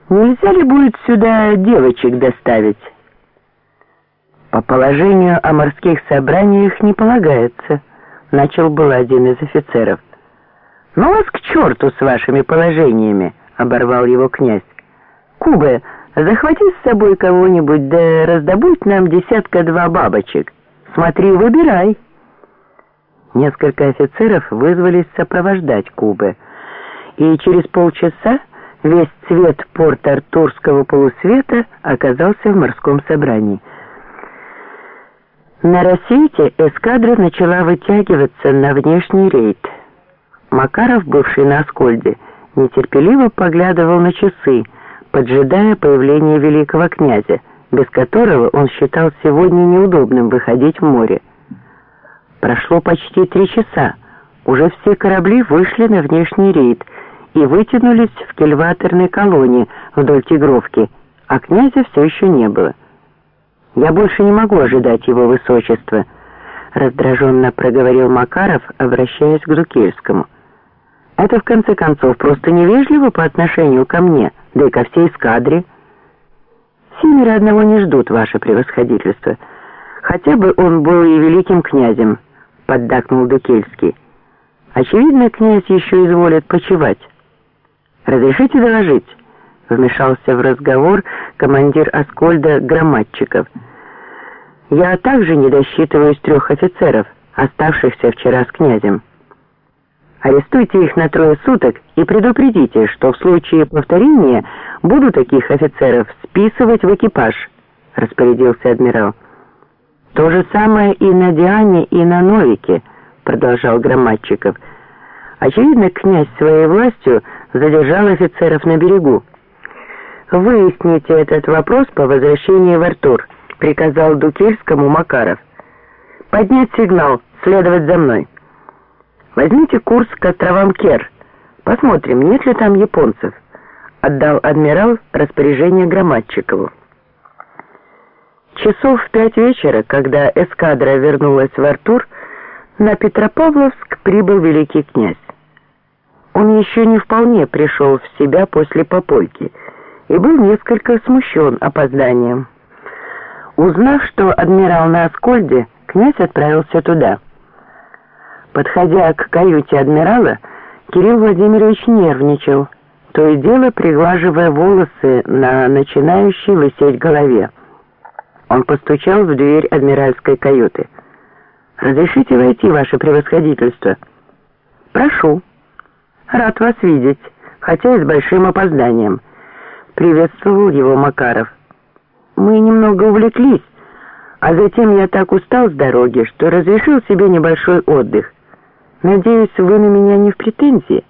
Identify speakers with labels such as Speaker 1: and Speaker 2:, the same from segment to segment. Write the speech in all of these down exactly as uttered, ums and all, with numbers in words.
Speaker 1: Нельзя ли будет сюда девочек доставить? По положению о морских собраниях не полагается, начал был один из офицеров. Ну вас к черту с вашими положениями, оборвал его князь. Кубе, захвати с собой кого-нибудь, да раздобудь нам десятка-два бабочек. Смотри, выбирай. Несколько офицеров вызвались сопровождать Кубе, и через полчаса весь цвет Порт-Артурского полусвета оказался в морском собрании. На рассвете эскадра начала вытягиваться на внешний рейд. Макаров, бывший на Аскольде, нетерпеливо поглядывал на часы, поджидая появления великого князя, без которого он считал сегодня неудобным выходить в море. Прошло почти три часа, уже все корабли вышли на внешний рейд и вытянулись в кильваторной колонне вдоль Тигровки, а князя все еще не было. «Я больше не могу ожидать его высочества», — раздраженно проговорил Макаров, обращаясь к Дукельскому. «Это, в конце концов, просто невежливо по отношению ко мне, да и ко всей эскадре. Семеро одного не ждут, ваше превосходительство. Хотя бы он был и великим князем», — поддакнул Дукельский. «Очевидно, князь еще изволит почивать». «Разрешите доложить?» — вмешался в разговор командир Аскольда Громадчиков. «Я также не досчитываюсь трех офицеров, оставшихся вчера с князем. Арестуйте их на трое суток и предупредите, что в случае повторения буду таких офицеров списывать в экипаж», — распорядился адмирал. «То же самое и на Диане, и на Новике», — продолжал Громадчиков. «Очевидно, князь своей властью задержал офицеров на берегу. «Выясните этот вопрос по возвращении в Артур», — приказал Дукельскому Макаров. «Поднять сигнал, следовать за мной. Возьмите курс к островам Кер. Посмотрим, нет ли там японцев», — отдал адмирал распоряжение Громадчикову. Часов в пять вечера, когда эскадра вернулась в Артур, на Петропавловск прибыл великий князь. Он еще не вполне пришел в себя после попойки и был несколько смущен опозданием. Узнав, что адмирал на Аскольде, князь отправился туда. Подходя к каюте адмирала, Кирилл Владимирович нервничал, то и дело приглаживая волосы на начинающей лысеть голове. Он постучал в дверь адмиральской каюты. «Разрешите войти, ваше превосходительство?» «Прошу. Рад вас видеть, хотя и с большим опозданием», — приветствовал его Макаров. «Мы немного увлеклись, а затем я так устал с дороги, что разрешил себе небольшой отдых. Надеюсь, вы на меня не в претензии?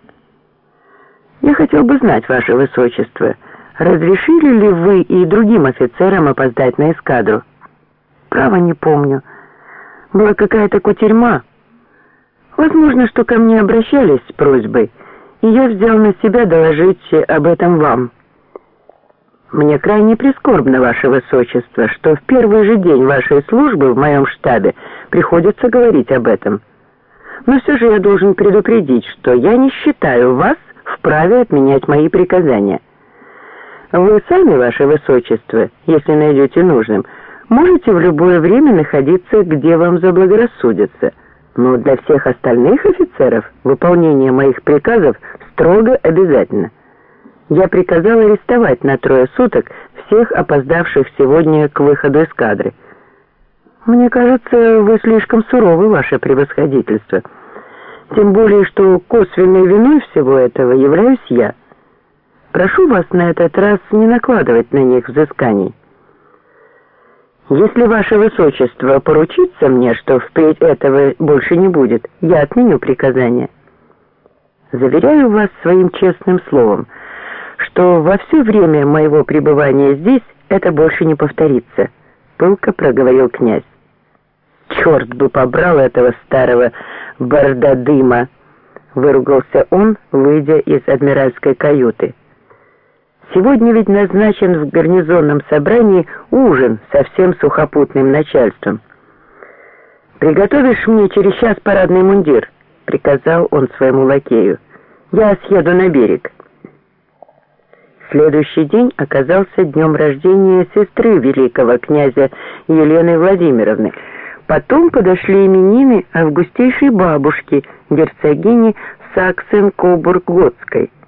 Speaker 1: Я хотел бы знать, ваше высочество, разрешили ли вы и другим офицерам опоздать на эскадру?» «Право не помню. Была какая-то кутерьма. Возможно, что ко мне обращались с просьбой, и я взял на себя доложить об этом вам. Мне крайне прискорбно, ваше высочество, что в первый же день вашей службы в моем штабе приходится говорить об этом. Но все же я должен предупредить, что я не считаю вас вправе отменять мои приказания. Вы сами, ваше высочество, если найдете нужным, можете в любое время находиться, где вам заблагорассудится, но для всех остальных офицеров выполнение моих приказов строго обязательно. Я приказал арестовать на трое суток всех опоздавших сегодня к выходу эскадры. Мне кажется, вы слишком суровы, ваше превосходительство. Тем более, что косвенной виной всего этого являюсь я. Прошу вас на этот раз не накладывать на них взысканий. Если ваше высочество поручится мне, что впредь этого больше не будет, я отменю приказание. Заверяю вас своим честным словом, что во все время моего пребывания здесь это больше не повторится, пылко проговорил князь. Черт бы побрал этого старого бардадыма, выругался он, выйдя из адмиральской каюты. Сегодня ведь назначен в гарнизонном собрании ужин со всем сухопутным начальством. «Приготовишь мне через час парадный мундир», — приказал он своему лакею. «Я съеду на берег». Следующий день оказался днем рождения сестры великого князя Елены Владимировны. Потом подошли именины августейшей бабушки, герцогини Саксен-Кобург-Готской.